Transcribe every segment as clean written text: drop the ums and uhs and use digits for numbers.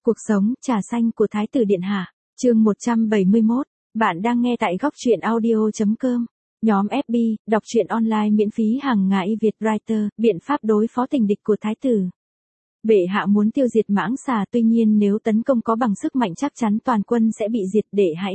Cuộc sống, trà xanh của Thái tử Điện Hạ, chương 171, bạn đang nghe tại góc truyện audio.com. Nhóm FB, đọc truyện online miễn phí hàng ngày Việt Writer, biện pháp đối phó tình địch của Thái tử. Bệ hạ muốn tiêu diệt mãng xà, tuy nhiên nếu tấn công có bằng sức mạnh chắc chắn toàn quân sẽ bị diệt, để hãy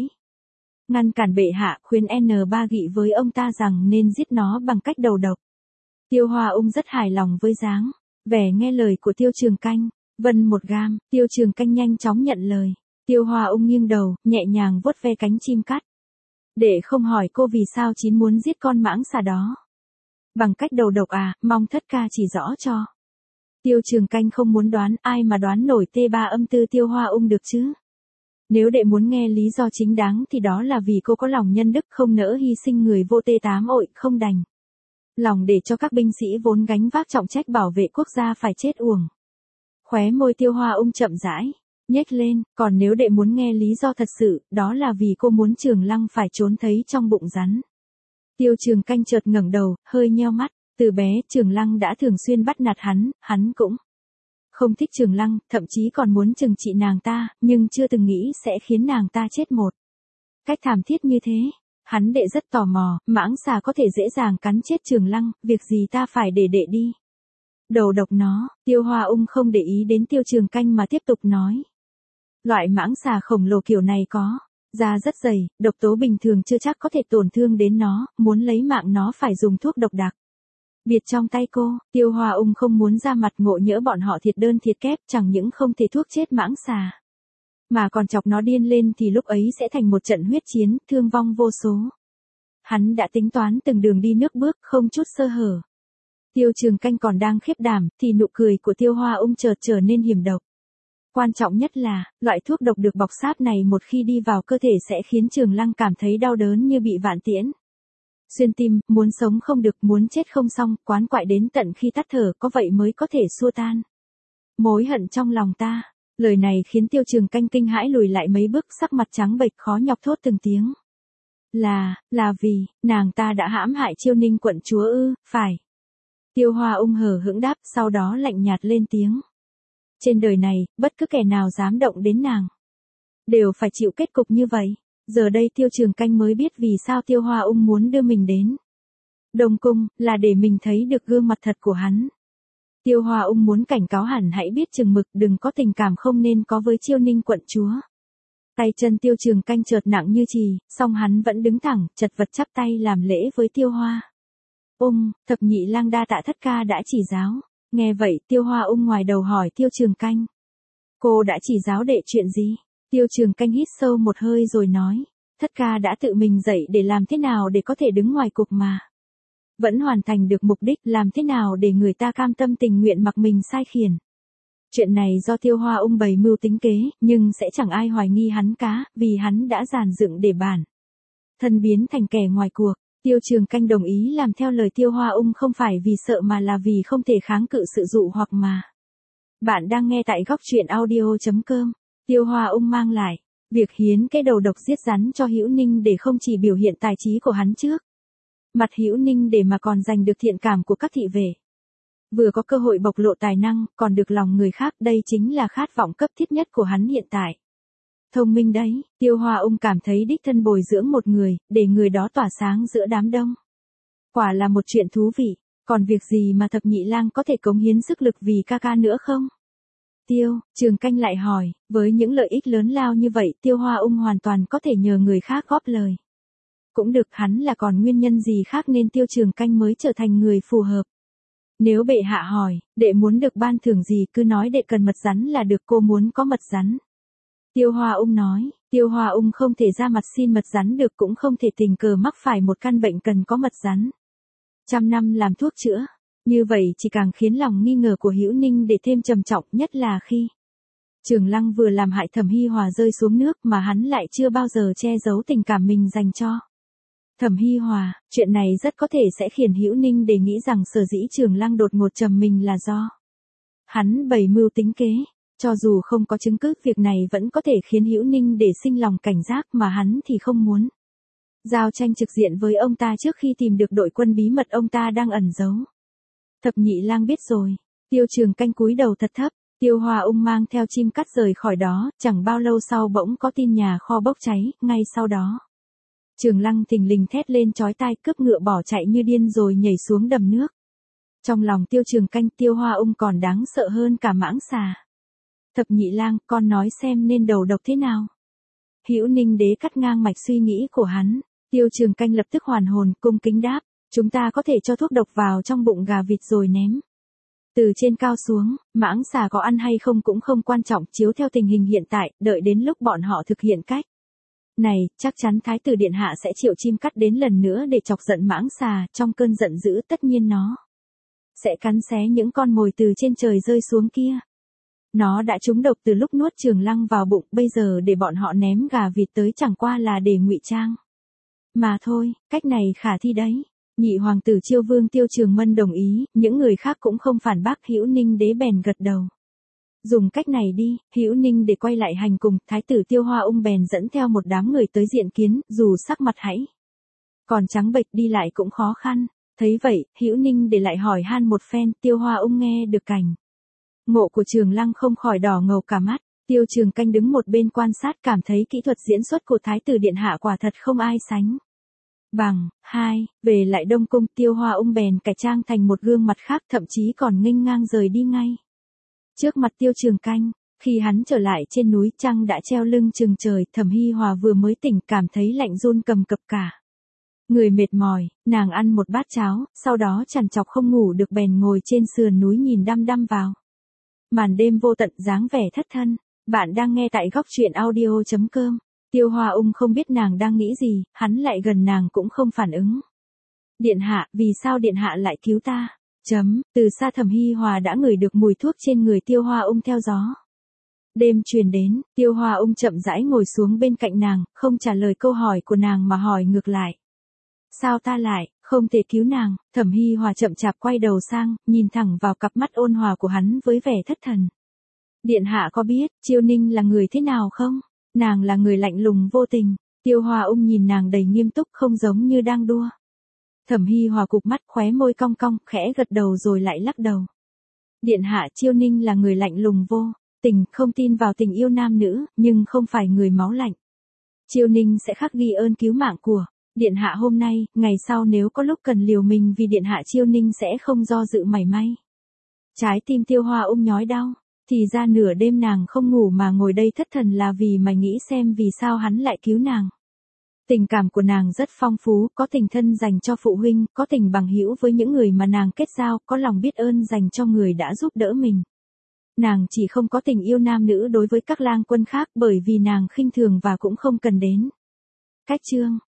ngăn cản bệ hạ, khuyên N3 nghị với ông ta rằng nên giết nó bằng cách đầu độc. Tiêu Hoa Ung rất hài lòng với dáng vẻ nghe lời của Tiêu Trường Canh. Vân một gam, Tiêu Trường Canh nhanh chóng nhận lời. Tiêu Hoa Ung nghiêng đầu, nhẹ nhàng vuốt ve cánh chim cắt. Để không hỏi cô vì sao chín muốn giết con mãng xà đó. Bằng cách đầu độc à, mong thất ca chỉ rõ cho. Tiêu Trường Canh không muốn đoán, ai mà đoán nổi T3 âm tư Tiêu Hoa Ung được chứ. Nếu đệ muốn nghe lý do chính đáng thì đó là vì cô có lòng nhân đức, không nỡ hy sinh người vô T8 ội, không đành lòng để cho các binh sĩ vốn gánh vác trọng trách bảo vệ quốc gia phải chết uổng. Khóe môi Tiêu Hoa Ung chậm rãi nhếch lên, còn nếu đệ muốn nghe lý do thật sự, đó là vì cô muốn Trường Lăng phải trốn thấy trong bụng rắn. Tiêu Trường Canh chợt ngẩng đầu, hơi nheo mắt, từ bé Trường Lăng đã thường xuyên bắt nạt hắn cũng không thích Trường Lăng, thậm chí còn muốn trừng trị nàng ta, nhưng chưa từng nghĩ sẽ khiến nàng ta chết một cách thảm thiết như thế. Hắn đệ rất tò mò, mãng xà có thể dễ dàng cắn chết Trường Lăng, việc gì ta phải để đệ đi đầu độc nó. Tiêu Hoa Ung không để ý đến Tiêu Trường Canh mà tiếp tục nói. Loại mãng xà khổng lồ kiểu này có da rất dày, độc tố bình thường chưa chắc có thể tổn thương đến nó, muốn lấy mạng nó phải dùng thuốc độc đặc biệt trong tay cô. Tiêu Hoa Ung không muốn ra mặt ngộ nhỡ bọn họ thiệt đơn thiệt kép, chẳng những không thể thuốc chết mãng xà, mà còn chọc nó điên lên thì lúc ấy sẽ thành một trận huyết chiến, thương vong vô số. Hắn đã tính toán từng đường đi nước bước, không chút sơ hở. Tiêu Trường Canh còn đang khiếp đảm, thì nụ cười của Tiêu Hoa Ung chợt trở nên hiểm độc. Quan trọng nhất là, loại thuốc độc được bọc sáp này một khi đi vào cơ thể sẽ khiến Trường Lăng cảm thấy đau đớn như bị vạn tiễn xuyên tim, muốn sống không được, muốn chết không xong, quán quại đến tận khi tắt thở, có vậy mới có thể xua tan mối hận trong lòng ta. Lời này khiến Tiêu Trường Canh kinh hãi lùi lại mấy bước, sắc mặt trắng bệch khó nhọc thốt từng tiếng. Là vì, nàng ta đã hãm hại Chiêu Ninh quận chúa ư? Phải. Tiêu Hoa Ung hờ hững đáp, sau đó lạnh nhạt lên tiếng. Trên đời này, bất cứ kẻ nào dám động đến nàng đều phải chịu kết cục như vậy. Giờ đây Tiêu Trường Canh mới biết vì sao Tiêu Hoa Ung muốn đưa mình đến Đông Cung, là để mình thấy được gương mặt thật của hắn. Tiêu Hoa Ung muốn cảnh cáo hắn hãy biết chừng mực, đừng có tình cảm không nên có với Chiêu Ninh quận chúa. Tay chân Tiêu Trường Canh chợt nặng như chì, song hắn vẫn đứng thẳng, chật vật chắp tay làm lễ với Tiêu Hoa Ung. Thập nhị lang đa tạ thất ca đã chỉ giáo. Nghe vậy, Tiêu Hoa Ung ngoài đầu hỏi Tiêu Trường Canh. Cô đã chỉ giáo đệ chuyện gì? Tiêu Trường Canh hít sâu một hơi rồi nói. Thất ca đã tự mình dạy để làm thế nào để có thể đứng ngoài cục mà vẫn hoàn thành được mục đích, làm thế nào để người ta cam tâm tình nguyện mặc mình sai khiển. Chuyện này do Tiêu Hoa Ung bày mưu tính kế, nhưng sẽ chẳng ai hoài nghi hắn cả, vì hắn đã dàn dựng để bản thân biến thành kẻ ngoài cuộc. Tiêu Trường Canh đồng ý làm theo lời Tiêu Hoa Ung không phải vì sợ mà là vì không thể kháng cự sự dụ hoặc mà. Bạn đang nghe tại góc truyện audio.com. Tiêu Hoa Ung mang lại việc hiến cái đầu độc giết rắn cho Hữu Ninh để không chỉ biểu hiện tài trí của hắn trước mặt Hữu Ninh để mà còn giành được thiện cảm của các thị vệ. Vừa có cơ hội bộc lộ tài năng, còn được lòng người khác, đây chính là khát vọng cấp thiết nhất của hắn hiện tại. Thông minh đấy, Tiêu Hoa Ung cảm thấy đích thân bồi dưỡng một người, để người đó tỏa sáng giữa đám đông. Quả là một chuyện thú vị, còn việc gì mà thập nhị lang có thể cống hiến sức lực vì ca ca nữa không? Tiêu Trường Canh lại hỏi, với những lợi ích lớn lao như vậy, Tiêu Hoa Ung hoàn toàn có thể nhờ người khác góp lời. Cũng được, hắn là còn nguyên nhân gì khác nên Tiêu Trường Canh mới trở thành người phù hợp. Nếu bệ hạ hỏi, đệ muốn được ban thưởng gì cứ nói đệ cần mật rắn là được, cô muốn có mật rắn. Tiêu Hoa Ung nói, Tiêu Hoa Ung không thể ra mặt xin mật rắn được, cũng không thể tình cờ mắc phải một căn bệnh cần có mật rắn. 100 năm làm thuốc chữa, như vậy chỉ càng khiến lòng nghi ngờ của Hữu Ninh để thêm trầm trọng, nhất là khi Trường Lăng vừa làm hại Thẩm Hi Hòa rơi xuống nước mà hắn lại chưa bao giờ che giấu tình cảm mình dành cho Thẩm Hi Hòa. Chuyện này rất có thể sẽ khiến Hữu Ninh để nghĩ rằng sở dĩ Trường Lăng đột ngột trầm mình là do hắn bày mưu tính kế. Cho dù không có chứng cứ, việc này vẫn có thể khiến Hữu Ninh để sinh lòng cảnh giác, mà hắn thì không muốn giao tranh trực diện với ông ta trước khi tìm được đội quân bí mật ông ta đang ẩn giấu. Thập nhị lang biết rồi. Tiêu Trường Canh cúi đầu thật thấp. Tiêu Hoa Ung mang theo chim cắt rời khỏi đó, chẳng bao lâu sau bỗng có tin nhà kho bốc cháy, ngay sau đó. Trường Lăng thình lình thét lên chói tai, cướp ngựa bỏ chạy như điên rồi nhảy xuống đầm nước. Trong lòng Tiêu Trường Canh, Tiêu Hoa Ung còn đáng sợ hơn cả mãng xà. Thập nhị lang, con nói xem nên đầu độc thế nào? Hữu Ninh Đế cắt ngang mạch suy nghĩ của hắn. Tiêu Trường Canh lập tức hoàn hồn, cung kính đáp, chúng ta có thể cho thuốc độc vào trong bụng gà vịt rồi ném. Từ trên cao xuống, mãng xà có ăn hay không cũng không quan trọng, chiếu theo tình hình hiện tại, đợi đến lúc bọn họ thực hiện cách này, chắc chắn Thái tử Điện Hạ sẽ triệu chim cắt đến lần nữa để chọc giận mãng xà, trong cơn giận dữ tất nhiên nó sẽ cắn xé những con mồi từ trên trời rơi xuống kia. Nó đã trúng độc từ lúc nuốt Trường Lăng vào bụng, bây giờ để bọn họ ném gà vịt tới chẳng qua là để ngụy trang mà thôi, cách này khả thi đấy. Nhị hoàng tử Chiêu Vương Tiêu Trường Mân đồng ý, những người khác cũng không phản bác, Hữu Ninh Đế bèn gật đầu. Dùng cách này đi, Hữu Ninh để quay lại hành cùng, Thái tử Tiêu Hoa Ung bèn dẫn theo một đám người tới diện kiến, dù sắc mặt hãy còn trắng bệch đi lại cũng khó khăn. Thấy vậy, Hữu Ninh để lại hỏi han một phen, Tiêu Hoa Ung nghe được cảnh ngộ của Trường Lăng không khỏi đỏ ngầu cả mắt. Tiêu Trường Canh đứng một bên quan sát, cảm thấy kỹ thuật diễn xuất của Thái tử Điện Hạ quả thật không ai sánh bằng. Về lại Đông Cung, Tiêu Hoa Ung bèn cải trang thành một gương mặt khác, thậm chí còn nghênh ngang rời đi ngay trước mặt Tiêu Trường Canh. Khi hắn trở lại trên núi, trăng đã treo lưng chừng trời, Thẩm Hi Hòa vừa mới tỉnh, cảm thấy lạnh run cầm cập cả người, mệt mỏi, nàng ăn một bát cháo, sau đó trằn trọc không ngủ được, bèn ngồi trên sườn núi nhìn đăm đăm vào màn đêm vô tận, dáng vẻ thất thân. Bạn đang nghe tại góc truyện audio.com. Tiêu Hoa Ung không biết nàng đang nghĩ gì, hắn lại gần nàng cũng không phản ứng. Điện hạ, vì sao Điện hạ lại cứu ta? Từ xa Thẩm Hi Hòa đã ngửi được mùi thuốc trên người Tiêu Hoa Ung theo gió đêm truyền đến. Tiêu Hoa Ung chậm rãi ngồi xuống bên cạnh nàng, không trả lời câu hỏi của nàng mà hỏi ngược lại. Sao ta lại không thể cứu nàng? Thẩm Hi Hòa chậm chạp quay đầu sang, nhìn thẳng vào cặp mắt ôn hòa của hắn với vẻ thất thần. Điện hạ có biết Chiêu Ninh là người thế nào không? Nàng là người lạnh lùng vô tình. Tiêu Hoa Ung nhìn nàng đầy nghiêm túc, không giống như đang đùa. Thẩm Hi Hòa cụp mắt, khóe môi cong cong, khẽ gật đầu rồi lại lắc đầu. Điện hạ, Chiêu Ninh là người lạnh lùng vô tình, không tin vào tình yêu nam nữ, nhưng không phải người máu lạnh. Chiêu Ninh sẽ khắc ghi ơn cứu mạng của Điện hạ hôm nay, ngày sau nếu có lúc cần liều mình vì Điện hạ, Chiêu Ninh sẽ không do dự mảy may. Trái tim Tiêu Hoa Ung nhói đau. Thì ra nửa đêm nàng không ngủ mà ngồi đây thất thần là vì mày nghĩ xem vì sao hắn lại cứu nàng. Tình cảm của nàng rất phong phú, có tình thân dành cho phụ huynh, có tình bằng hữu với những người mà nàng kết giao, có lòng biết ơn dành cho người đã giúp đỡ mình. Nàng chỉ không có tình yêu nam nữ đối với các lang quân khác, bởi vì nàng khinh thường và cũng không cần đến. Cách chương